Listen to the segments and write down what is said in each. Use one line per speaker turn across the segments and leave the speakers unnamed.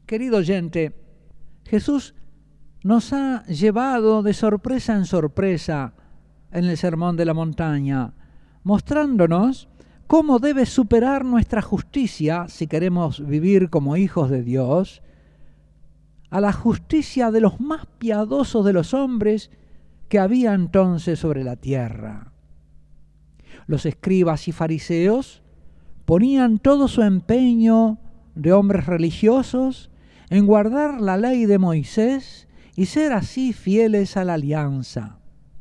Querido oyente, Jesús nos ha llevado de sorpresa en sorpresa en el Sermón de la Montaña, mostrándonos cómo debe superar nuestra justicia, si queremos vivir como hijos de Dios, a la justicia de los más piadosos de los hombres que había entonces sobre la tierra. Los escribas y fariseos ponían todo su empeño de hombres religiosos en guardar la ley de Moisés y ser así fieles a la alianza.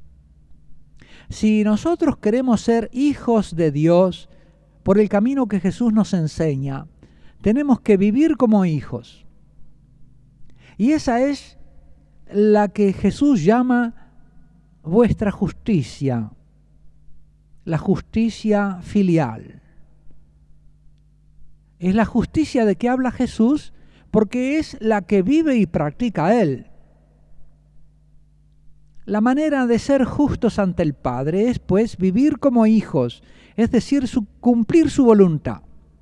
Si nosotros queremos ser hijos de Dios por el camino que Jesús nos enseña, tenemos que vivir como hijos. Y esa es la que Jesús llama vuestra justicia, la justicia filial. Es la justicia de que habla Jesús porque es la que vive y practica Él. La manera de ser justos ante el Padre es, pues, vivir como hijos, es decir, cumplir su voluntad.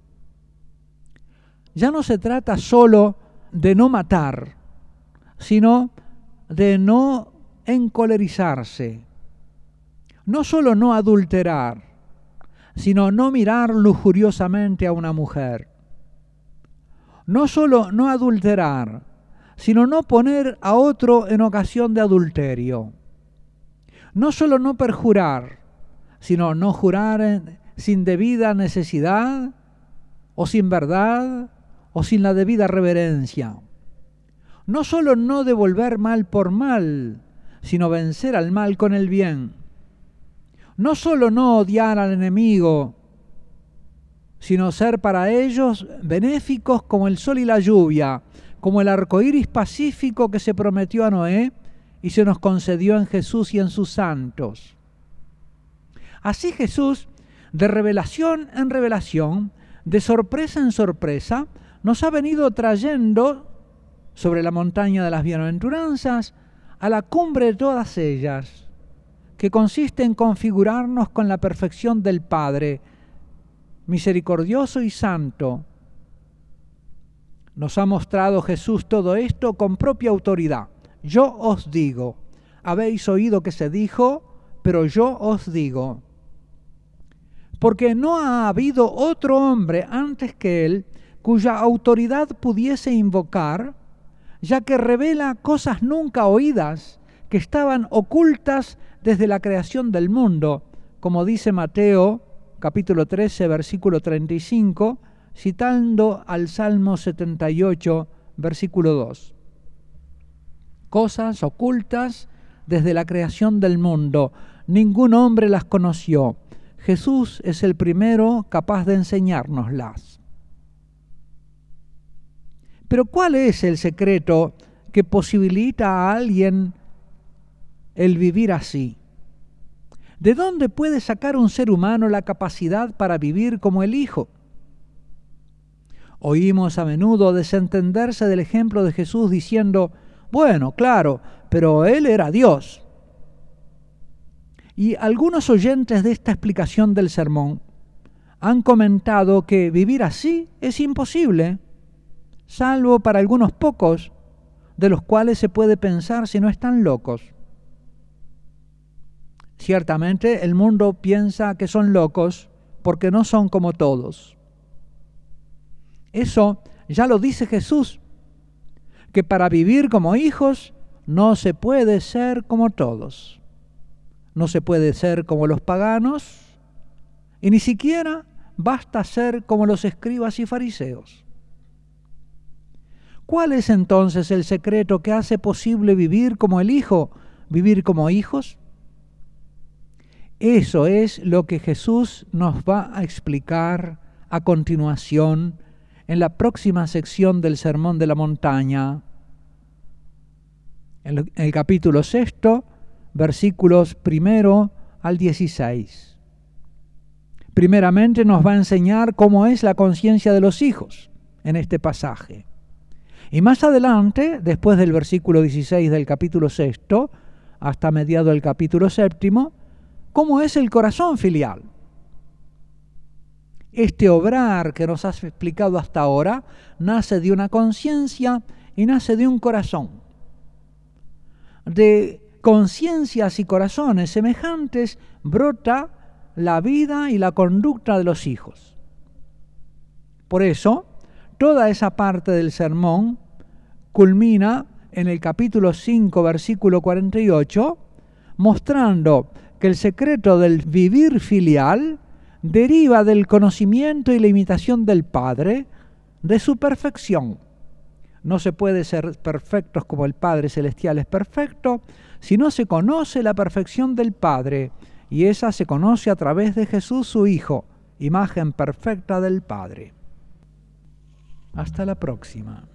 Ya no se trata solo de no matar, sino de no encolerizarse. No solo no adulterar, sino no mirar lujuriosamente a una mujer. No solo no adulterar, sino no poner a otro en ocasión de adulterio. No solo no perjurar, sino no jurar sin debida necesidad, o sin verdad, o sin la debida reverencia. No solo no devolver mal por mal, sino vencer al mal con el bien. No solo no odiar al enemigo, sino ser para ellos benéficos como el sol y la lluvia, como el arco iris pacífico que se prometió a Noé y se nos concedió en Jesús y en sus santos. Así Jesús, de revelación en revelación, de sorpresa en sorpresa, nos ha venido trayendo sobre la montaña de las bienaventuranzas a la cumbre de todas ellas, que consiste en configurarnos con la perfección del Padre, misericordioso y santo. Nos ha mostrado Jesús todo esto con propia autoridad. Yo os digo, habéis oído que se dijo, pero yo os digo. Porque no ha habido otro hombre antes que él cuya autoridad pudiese invocar, ya que revela cosas nunca oídas, que estaban ocultas desde la creación del mundo, como dice Mateo, capítulo 13, versículo 35, citando al Salmo 78, versículo 2. Cosas ocultas desde la creación del mundo, ningún hombre las conoció. Jesús es el primero capaz de enseñárnoslas. Pero ¿cuál es el secreto que posibilita a alguien el vivir así? ¿De dónde puede sacar un ser humano la capacidad para vivir como el Hijo? Oímos a menudo desentenderse del ejemplo de Jesús diciendo, bueno, claro, pero Él era Dios. Y algunos oyentes de esta explicación del sermón han comentado que vivir así es imposible, salvo para algunos pocos, de los cuales se puede pensar si no están locos. Ciertamente el mundo piensa que son locos porque no son como todos. Eso ya lo dice Jesús, que para vivir como hijos no se puede ser como todos. No se puede ser como los paganos y ni siquiera basta ser como los escribas y fariseos. ¿Cuál es entonces el secreto que hace posible vivir como el Hijo, vivir como hijos? Eso es lo que Jesús nos va a explicar a continuación en la próxima sección del Sermón de la Montaña, en el capítulo 6, versículos 1 al 16. Primeramente nos va a enseñar cómo es la conciencia de los hijos en este pasaje. Y más adelante, después del versículo 16 del capítulo 6 hasta mediado del capítulo 7, cómo es el corazón filial. Este obrar que nos has explicado hasta ahora nace de una conciencia y nace de un corazón. De conciencias y corazones semejantes brota la vida y la conducta de los hijos. Por eso, toda esa parte del sermón culmina en el capítulo 5, versículo 48, mostrando que el secreto del vivir filial deriva del conocimiento y la imitación del Padre, de su perfección. No se puede ser perfectos como el Padre Celestial es perfecto, si no se conoce la perfección del Padre, y esa se conoce a través de Jesús su Hijo, imagen perfecta del Padre. Hasta la próxima.